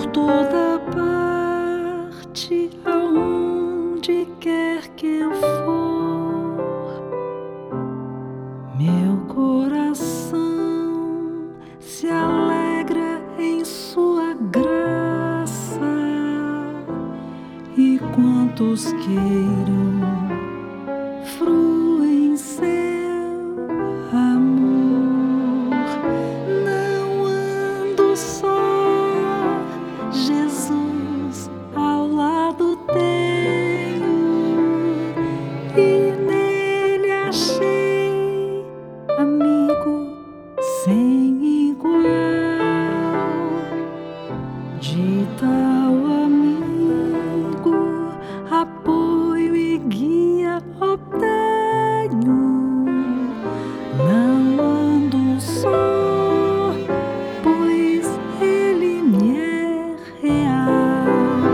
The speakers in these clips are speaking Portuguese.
por toda parte, aonde quer que eu for, meu coração se alegra em sua graça, e quantos queiram fruem seu amor. Não ando só, Jesus ao lado tenho, e nele achei amigo sem igual. De tal amigo apoio e guia obtenho. Não ando só, pois ele me é real.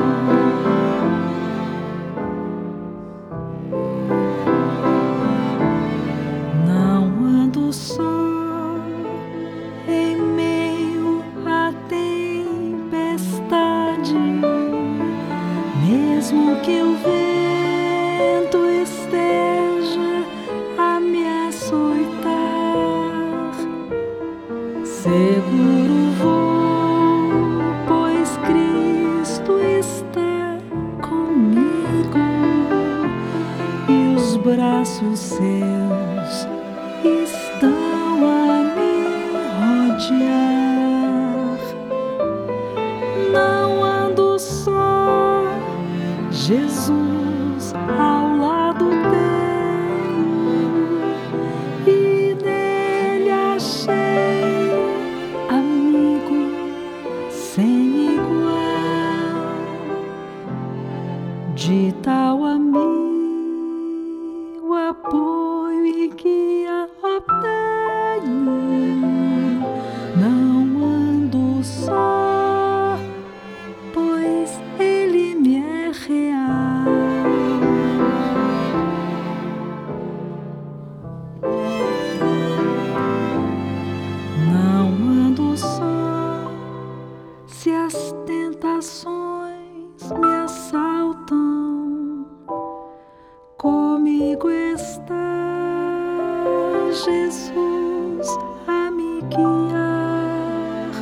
Não ando só em meio à tempestade, mesmo que o vento esteja a me açoitar. Seguro vou, pois Cristo está comigo, e os braços seus estão a me rodear. Não ando só, Jesus ao lado tenho, e nele achei amigo sem igual. De tal amigo apoio e guia obtenho. Não ando só, pois ele me é real. Não ando só, se as tentações me assaltam, comigo está Jesus a me guiar.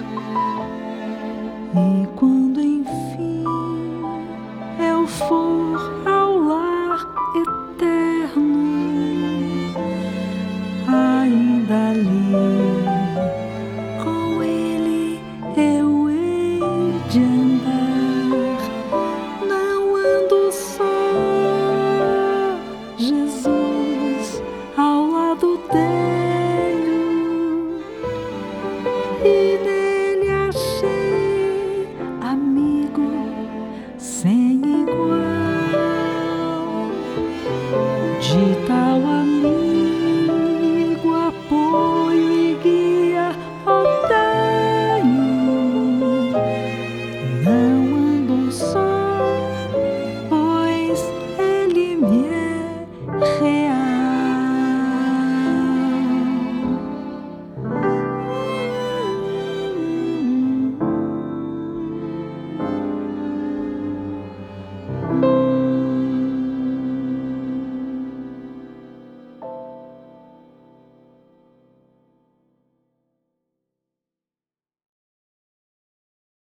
E quando enfim eu for ao lar eterno, ainda ali com ele eu hei de andar. Não ando só, Jesus ao lado tenho, e